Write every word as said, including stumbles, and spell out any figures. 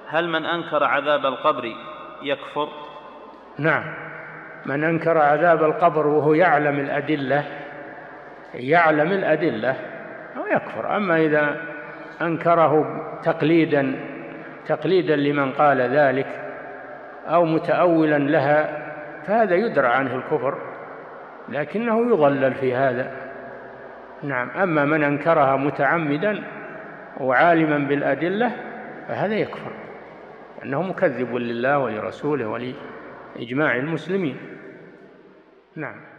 هل من أنكر عذاب القبر يكفر؟ نعم، من أنكر عذاب القبر وهو يعلم الأدلة يعلم الأدلة يكفر. أما إذا أنكره تقليدا تقليدا لمن قال ذلك أو متأولا لها فهذا يدرى عنه الكفر، لكنه يضلل في هذا. نعم. أما من أنكرها متعمدا وعالما بالأدلة فهذا يكفر، أنه مكذب لله ولرسوله ولإجماع المسلمين. نعم.